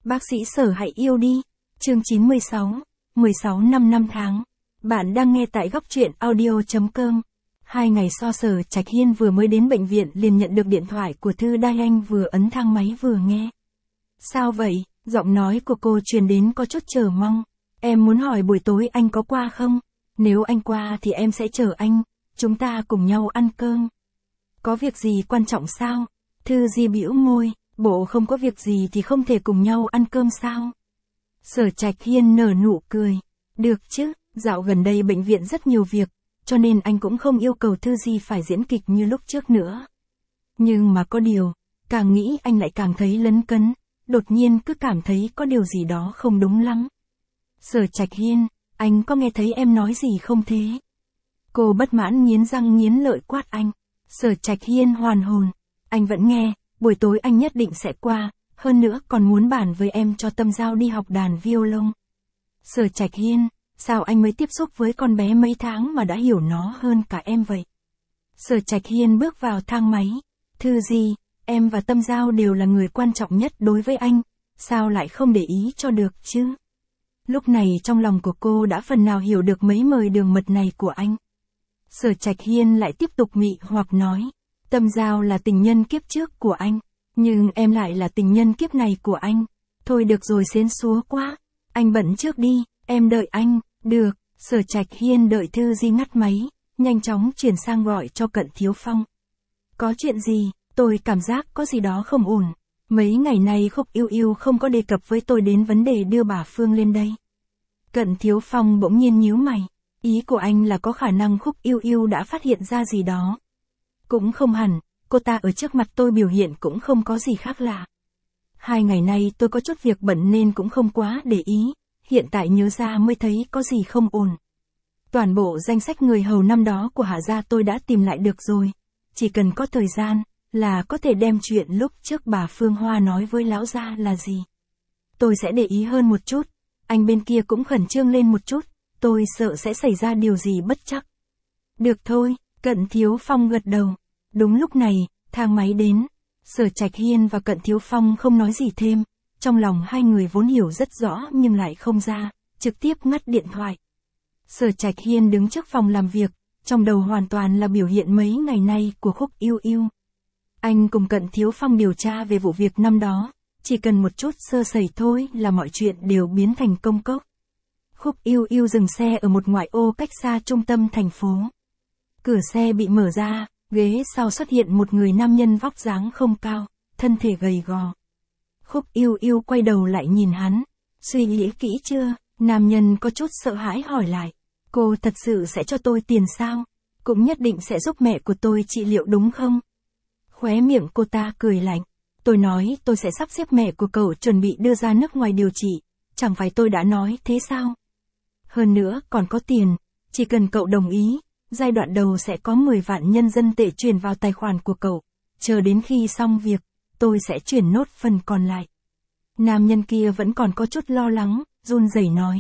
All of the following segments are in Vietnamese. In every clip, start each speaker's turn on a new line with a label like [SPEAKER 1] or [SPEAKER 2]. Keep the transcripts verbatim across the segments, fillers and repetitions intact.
[SPEAKER 1] Bác sĩ Sở hãy yêu đi. Chương chín mươi sáu, mười sáu năm năm tháng. Bạn đang nghe tại góc truyện audio chấm com. Hai ngày sau Sở Trạch Hiên vừa mới đến bệnh viện liền nhận được điện thoại của Thư Đai Anh, vừa ấn thang máy vừa nghe. Sao vậy? Giọng nói của cô truyền đến có chút chờ mong. Em muốn hỏi buổi tối anh có qua không? Nếu anh qua thì em sẽ chờ anh, chúng ta cùng nhau ăn cơm. Có việc gì quan trọng sao? Thư Di bĩu môi, bộ không có việc gì thì không thể cùng nhau ăn cơm sao? Sở Trạch Hiên nở nụ cười. Được chứ, dạo gần đây bệnh viện rất nhiều việc, cho nên anh cũng không yêu cầu Thư Di phải diễn kịch như lúc trước nữa. Nhưng mà có điều, càng nghĩ anh lại càng thấy lấn cấn, đột nhiên cứ cảm thấy có điều gì đó không đúng lắm. Sở Trạch Hiên, anh có nghe thấy em nói gì không thế? Cô bất mãn nghiến răng nghiến lợi quát anh. Sở Trạch Hiên hoàn hồn. Anh vẫn nghe, buổi tối anh nhất định sẽ qua, hơn nữa còn muốn bàn với em cho Tâm Giao đi học đàn violon. Sở Trạch Hiên, sao anh mới tiếp xúc với con bé mấy tháng mà đã hiểu nó hơn cả em vậy? Sở Trạch Hiên bước vào thang máy. Thư Di, em và Tâm Giao đều là người quan trọng nhất đối với anh, sao lại không để ý cho được chứ? Lúc này trong lòng của cô đã phần nào hiểu được mấy mời đường mật này của anh. Sở Trạch Hiên lại tiếp tục mị hoặc nói, Tâm Giao là tình nhân kiếp trước của anh, nhưng em lại là tình nhân kiếp này của anh. Thôi được rồi, xến xúa quá, anh bận trước đi, em đợi anh. Được. Sở Trạch Hiên đợi Thư Di ngắt máy, nhanh chóng chuyển sang gọi cho Cận Thiếu Phong. Có chuyện gì? Tôi cảm giác có gì đó không ổn. Mấy ngày nay Khúc Yêu Yêu không có đề cập với tôi đến vấn đề đưa bà Phương lên đây. Cận Thiếu Phong bỗng nhiên nhíu mày. Ý của anh là có khả năng Khúc Yêu Yêu đã phát hiện ra gì đó. Cũng không hẳn, cô ta ở trước mặt tôi biểu hiện cũng không có gì khác lạ. Hai ngày nay tôi có chút việc bận nên cũng không quá để ý, hiện tại nhớ ra mới thấy có gì không ổn. Toàn bộ danh sách người hầu năm đó của Hạ gia tôi đã tìm lại được rồi, chỉ cần có thời gian là có thể đem chuyện lúc trước bà Phương Hoa nói với lão gia là gì. Tôi sẽ để ý hơn một chút, anh bên kia cũng khẩn trương lên một chút, tôi sợ sẽ xảy ra điều gì bất trắc. Được thôi, Cận Thiếu Phong gật đầu. Đúng lúc này, thang máy đến. Sở Trạch Hiên và Cận Thiếu Phong không nói gì thêm, trong lòng hai người vốn hiểu rất rõ nhưng lại không ra, trực tiếp ngắt điện thoại. Sở Trạch Hiên đứng trước phòng làm việc, trong đầu hoàn toàn là biểu hiện mấy ngày nay của Khúc Yêu Yêu. Anh cùng Cận Thiếu Phong điều tra về vụ việc năm đó, chỉ cần một chút sơ sẩy thôi là mọi chuyện đều biến thành công cốc. Khúc Yêu Yêu dừng xe ở một ngoại ô cách xa trung tâm thành phố. Cửa xe bị mở ra, ghế sau xuất hiện một người nam nhân vóc dáng không cao, thân thể gầy gò. Khúc Yêu Yêu quay đầu lại nhìn hắn. Suy nghĩ kỹ chưa? Nam nhân có chút sợ hãi hỏi lại. Cô thật sự sẽ cho tôi tiền sao? Cũng nhất định sẽ giúp mẹ của tôi trị liệu đúng không? Khóe miệng cô ta cười lạnh. Tôi nói tôi sẽ sắp xếp mẹ của cậu chuẩn bị đưa ra nước ngoài điều trị. Chẳng phải tôi đã nói thế sao? Hơn nữa còn có tiền. Chỉ cần cậu đồng ý, giai đoạn đầu sẽ có mười vạn nhân dân tệ chuyển vào tài khoản của cậu. Chờ đến khi xong việc, tôi sẽ chuyển nốt phần còn lại. Nam nhân kia vẫn còn có chút lo lắng, run rẩy nói.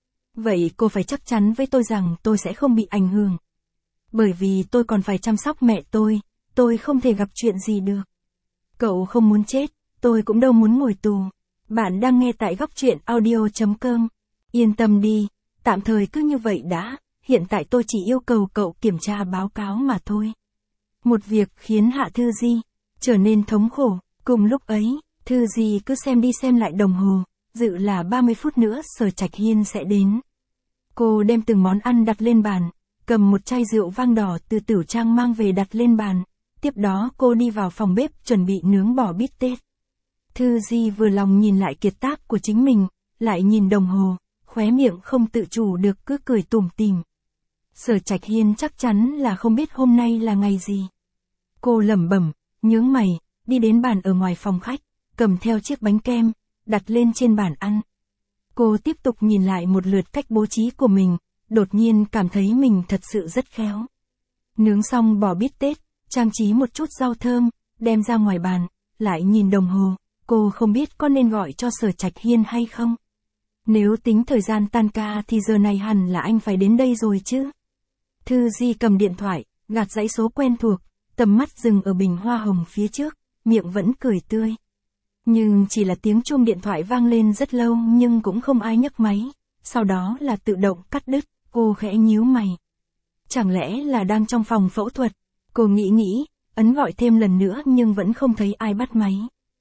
[SPEAKER 1] Vậy cô phải chắc chắn với tôi rằng tôi sẽ không bị ảnh hưởng. Bởi vì tôi còn phải chăm sóc mẹ tôi, tôi không thể gặp chuyện gì được. Cậu không muốn chết, tôi cũng đâu muốn ngồi tù. Bạn đang nghe tại góc truyện audio chấm com. Yên tâm đi, tạm thời cứ như vậy đã, hiện tại tôi chỉ yêu cầu cậu kiểm tra báo cáo mà thôi. Một việc khiến Hạ Thư Di trở nên thống khổ. Cùng lúc ấy, Thư Di cứ xem đi xem lại đồng hồ, dự là ba mươi phút nữa Sở Trạch Hiên sẽ đến. Cô đem từng món ăn đặt lên bàn, cầm một chai rượu vang đỏ từ Tửu Trang mang về đặt lên bàn, tiếp đó cô đi vào phòng bếp chuẩn bị nướng bò bít tết. Thư Di vừa lòng nhìn lại kiệt tác của chính mình, lại nhìn đồng hồ, khóe miệng không tự chủ được cứ cười tủm tỉm. Sở Trạch Hiên chắc chắn là không biết hôm nay là ngày gì. Cô lẩm bẩm, nhướng mày, đi đến bàn ở ngoài phòng khách, cầm theo chiếc bánh kem, đặt lên trên bàn ăn. Cô tiếp tục nhìn lại một lượt cách bố trí của mình, đột nhiên cảm thấy mình thật sự rất khéo. Nướng xong bò bít tết, trang trí một chút rau thơm, đem ra ngoài bàn, lại nhìn đồng hồ, cô không biết có nên gọi cho Sở Trạch Hiên hay không. Nếu tính thời gian tan ca thì giờ này hẳn là anh phải đến đây rồi chứ. Thư Di cầm điện thoại, gạt dãy số quen thuộc, tầm mắt dừng ở bình hoa hồng phía trước, miệng vẫn cười tươi. Nhưng chỉ là tiếng chuông điện thoại vang lên rất lâu nhưng cũng không ai nhấc máy, sau đó là tự động cắt đứt, cô khẽ nhíu mày. Chẳng lẽ là đang trong phòng phẫu thuật? Cô nghĩ nghĩ, ấn gọi thêm lần nữa nhưng vẫn không thấy ai bắt máy.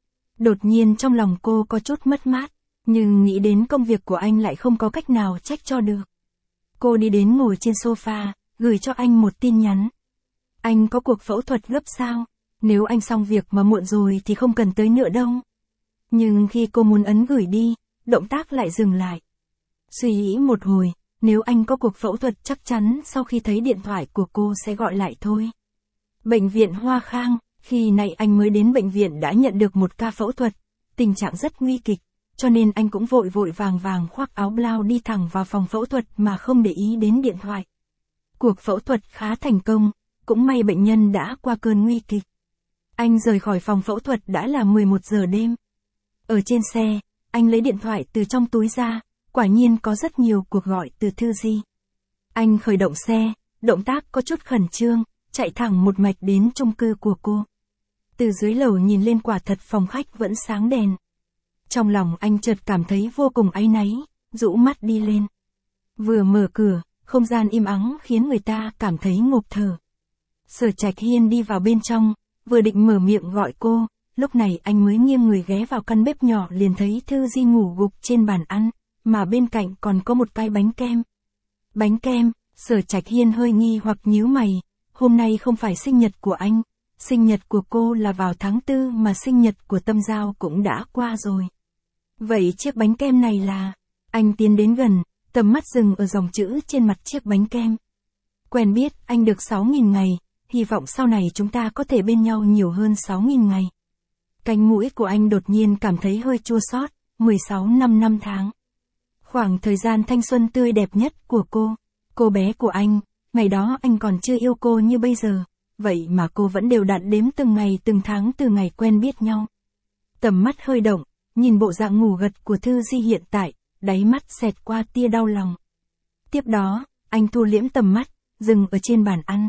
[SPEAKER 1] Đột nhiên trong lòng cô có chút mất mát, nhưng nghĩ đến công việc của anh lại không có cách nào trách cho được. Cô đi đến ngồi trên sofa, gửi cho anh một tin nhắn. Anh có cuộc phẫu thuật gấp sao? Nếu anh xong việc mà muộn rồi thì không cần tới nữa đâu. Nhưng khi cô muốn ấn gửi đi, động tác lại dừng lại. Suy nghĩ một hồi, nếu anh có cuộc phẫu thuật chắc chắn sau khi thấy điện thoại của cô sẽ gọi lại thôi. Bệnh viện Hoa Khang, khi nãy anh mới đến bệnh viện đã nhận được một ca phẫu thuật, tình trạng rất nguy kịch, cho nên anh cũng vội vội vàng vàng khoác áo blau đi thẳng vào phòng phẫu thuật mà không để ý đến điện thoại. Cuộc phẫu thuật khá thành công, cũng may bệnh nhân đã qua cơn nguy kịch. Anh rời khỏi phòng phẫu thuật đã là mười một giờ đêm. Ở trên xe, anh lấy điện thoại từ trong túi ra, quả nhiên có rất nhiều cuộc gọi từ Thư Di. Anh khởi động xe, động tác có chút khẩn trương, chạy thẳng một mạch đến chung cư của cô. Từ dưới lầu nhìn lên quả thật phòng khách vẫn sáng đèn. Trong lòng anh chợt cảm thấy vô cùng áy náy, rũ mắt đi lên. Vừa mở cửa, không gian im ắng khiến người ta cảm thấy ngộp thở. Sở Trạch Hiên đi vào bên trong, vừa định mở miệng gọi cô, lúc này anh mới nghiêng người ghé vào căn bếp nhỏ liền thấy Thư Di ngủ gục trên bàn ăn, mà bên cạnh còn có một cái bánh kem. Bánh kem, Sở Trạch Hiên hơi nghi hoặc nhíu mày, hôm nay không phải sinh nhật của anh, sinh nhật của cô là vào tháng tư mà sinh nhật của Tâm Giao cũng đã qua rồi. Vậy chiếc bánh kem này là... Anh tiến đến gần, tầm mắt dừng ở dòng chữ trên mặt chiếc bánh kem. Quen biết anh được sáu nghìn ngày, hy vọng sau này chúng ta có thể bên nhau nhiều hơn sáu nghìn ngày. Cánh mũi của anh đột nhiên cảm thấy hơi chua xót, mười sáu năm năm tháng. Khoảng thời gian thanh xuân tươi đẹp nhất của cô, cô bé của anh, ngày đó anh còn chưa yêu cô như bây giờ, vậy mà cô vẫn đều đặn đếm từng ngày từng tháng từ ngày quen biết nhau. Tầm mắt hơi động, nhìn bộ dạng ngủ gật của Thư Di hiện tại, đáy mắt xẹt qua tia đau lòng. Tiếp đó, anh thu liễm tầm mắt, dừng ở trên bàn ăn.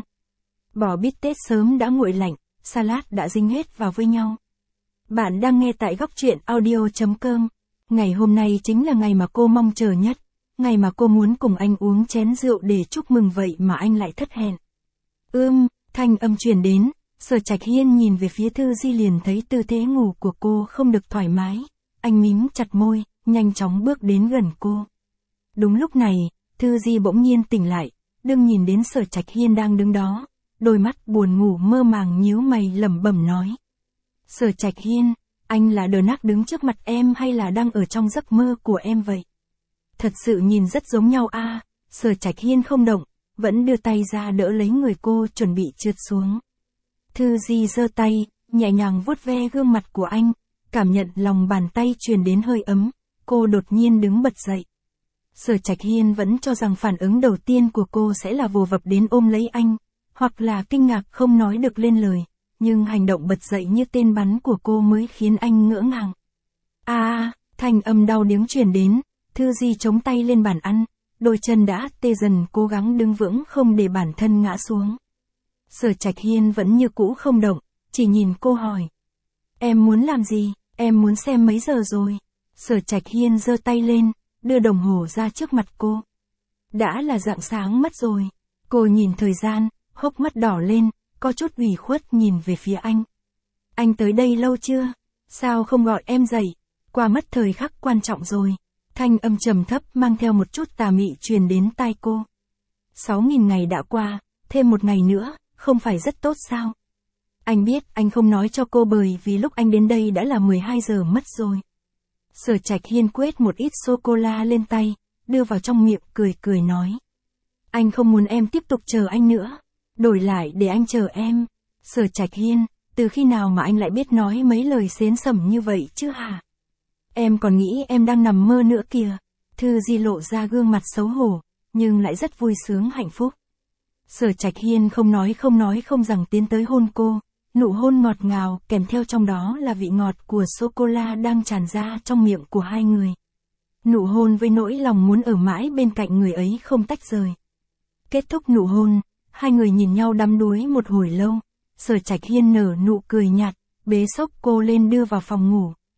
[SPEAKER 1] Bò bít tết sớm đã nguội lạnh, salad đã dính hết vào với nhau. Bạn đang nghe tại góc truyện audio chấm com. Ngày hôm nay chính là ngày mà cô mong chờ nhất, ngày mà cô muốn cùng anh uống chén rượu để chúc mừng vậy mà anh lại thất hẹn. Ưm, thanh âm truyền đến, Sở Trạch Hiên nhìn về phía Thư Di liền thấy tư thế ngủ của cô không được thoải mái. Anh mím chặt môi, nhanh chóng bước đến gần cô. Đúng lúc này, Thư Di bỗng nhiên tỉnh lại, đừng nhìn đến Sở Trạch Hiên đang đứng đó, đôi mắt buồn ngủ mơ màng nhíu mày lẩm bẩm nói. Sở Trạch Hiên, anh là đờ nắc đứng trước mặt em hay là đang ở trong giấc mơ của em vậy? Thật sự nhìn rất giống nhau a. À. Sở Trạch Hiên không động, vẫn đưa tay ra đỡ lấy người cô chuẩn bị trượt xuống. Thư Di giơ tay, nhẹ nhàng vuốt ve gương mặt của anh, cảm nhận lòng bàn tay truyền đến hơi ấm, cô đột nhiên đứng bật dậy. Sở Trạch Hiên vẫn cho rằng phản ứng đầu tiên của cô sẽ là vồ vập đến ôm lấy anh, hoặc là kinh ngạc không nói được lên lời, nhưng hành động bật dậy như tên bắn của cô mới khiến anh ngỡ ngàng. A, à, thanh âm đau điếng truyền đến, Thư Di chống tay lên bàn ăn, đôi chân đã tê dần cố gắng đứng vững không để bản thân ngã xuống. Sở Trạch Hiên vẫn như cũ không động, chỉ nhìn cô hỏi. Em muốn làm gì, em muốn xem mấy giờ rồi? Sở Trạch Hiên giơ tay lên, đưa đồng hồ ra trước mặt cô. Đã là rạng sáng mất rồi. Cô nhìn thời gian, hốc mắt đỏ lên, có chút ủy khuất nhìn về phía anh. Anh tới đây lâu chưa? Sao không gọi em dậy? Qua mất thời khắc quan trọng rồi. Thanh âm trầm thấp mang theo một chút tà mị truyền đến tai cô. Sáu nghìn ngày đã qua, thêm một ngày nữa, không phải rất tốt sao? Anh biết anh không nói cho cô bởi vì lúc anh đến đây đã là mười hai giờ mất rồi. Sở Trạch Hiên quét một ít sô-cô-la lên tay, đưa vào trong miệng cười cười nói. Anh không muốn em tiếp tục chờ anh nữa. Đổi lại để anh chờ em. Sở Trạch Hiên, từ khi nào mà anh lại biết nói mấy lời xến xẩm như vậy chứ hả? Em còn nghĩ em đang nằm mơ nữa kìa. Thư Di lộ ra gương mặt xấu hổ, nhưng lại rất vui sướng hạnh phúc. Sở Trạch Hiên không nói không nói không rằng tiến tới hôn cô, nụ hôn ngọt ngào kèm theo trong đó là vị ngọt của sô-cô-la đang tràn ra trong miệng của hai người. Nụ hôn với nỗi lòng muốn ở mãi bên cạnh người ấy không tách rời. Kết thúc nụ hôn, hai người nhìn nhau đắm đuối một hồi lâu, Sở Trạch Hiên nở nụ cười nhạt, bế xốc cô lên đưa vào phòng ngủ,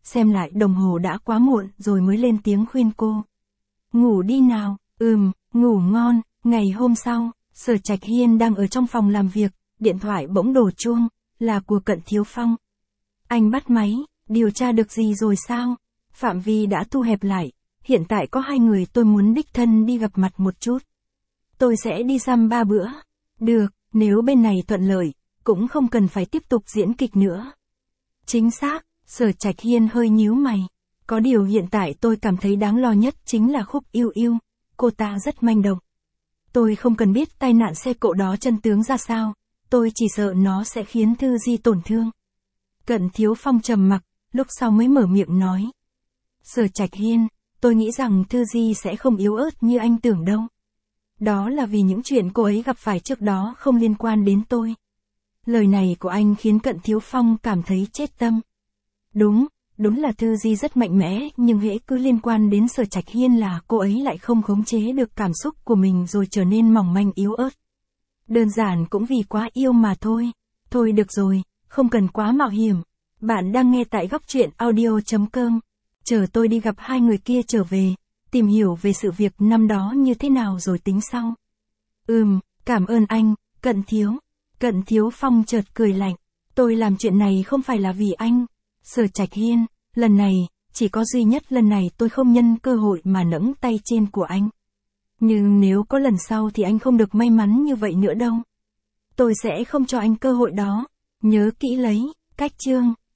[SPEAKER 1] xem lại đồng hồ đã quá muộn rồi mới lên tiếng khuyên cô. Ngủ đi nào, ừm, ngủ ngon. Ngày hôm sau, Sở Trạch Hiên đang ở trong phòng làm việc, điện thoại bỗng đổ chuông, là của Cận Thiếu Phong. Anh bắt máy, điều tra được gì rồi sao? Phạm vi đã thu hẹp lại, hiện tại có hai người tôi muốn đích thân đi gặp mặt một chút. Tôi sẽ đi dăm ba bữa. Được, nếu bên này thuận lợi, cũng không cần phải tiếp tục diễn kịch nữa. Chính xác, Sở Trạch Hiên hơi nhíu mày. Có điều hiện tại tôi cảm thấy đáng lo nhất chính là Khúc Yêu Yêu, cô ta rất manh động. Tôi không cần biết tai nạn xe cộ đó chân tướng ra sao, tôi chỉ sợ nó sẽ khiến Thư Di tổn thương. Cận Thiếu Phong trầm mặc, lúc sau mới mở miệng nói. Sở Trạch Hiên, tôi nghĩ rằng Thư Di sẽ không yếu ớt như anh tưởng đâu. Đó là vì những chuyện cô ấy gặp phải trước đó không liên quan đến tôi. Lời này của anh khiến Cận Thiếu Phong cảm thấy chết tâm. Đúng, đúng là Thư Di rất mạnh mẽ, nhưng hễ cứ liên quan đến Sở Trạch Hiên là cô ấy lại không khống chế được cảm xúc của mình rồi trở nên mỏng manh yếu ớt. Đơn giản cũng vì quá yêu mà thôi. Thôi được rồi, không cần quá mạo hiểm. Bạn đang nghe tại góc truyện audio chấm com. Chờ tôi đi gặp hai người kia trở về, tìm hiểu về sự việc năm đó như thế nào rồi tính sau. Ừm, cảm ơn anh, Cận Thiếu. Cận Thiếu Phong chợt cười lạnh. Tôi làm chuyện này không phải là vì anh. Sở Trạch Hiên, lần này, chỉ có duy nhất lần này tôi không nhân cơ hội mà nẫng tay trên của anh. Nhưng nếu có lần sau thì anh không được may mắn như vậy nữa đâu. Tôi sẽ không cho anh cơ hội đó. Nhớ kỹ lấy, cách chương.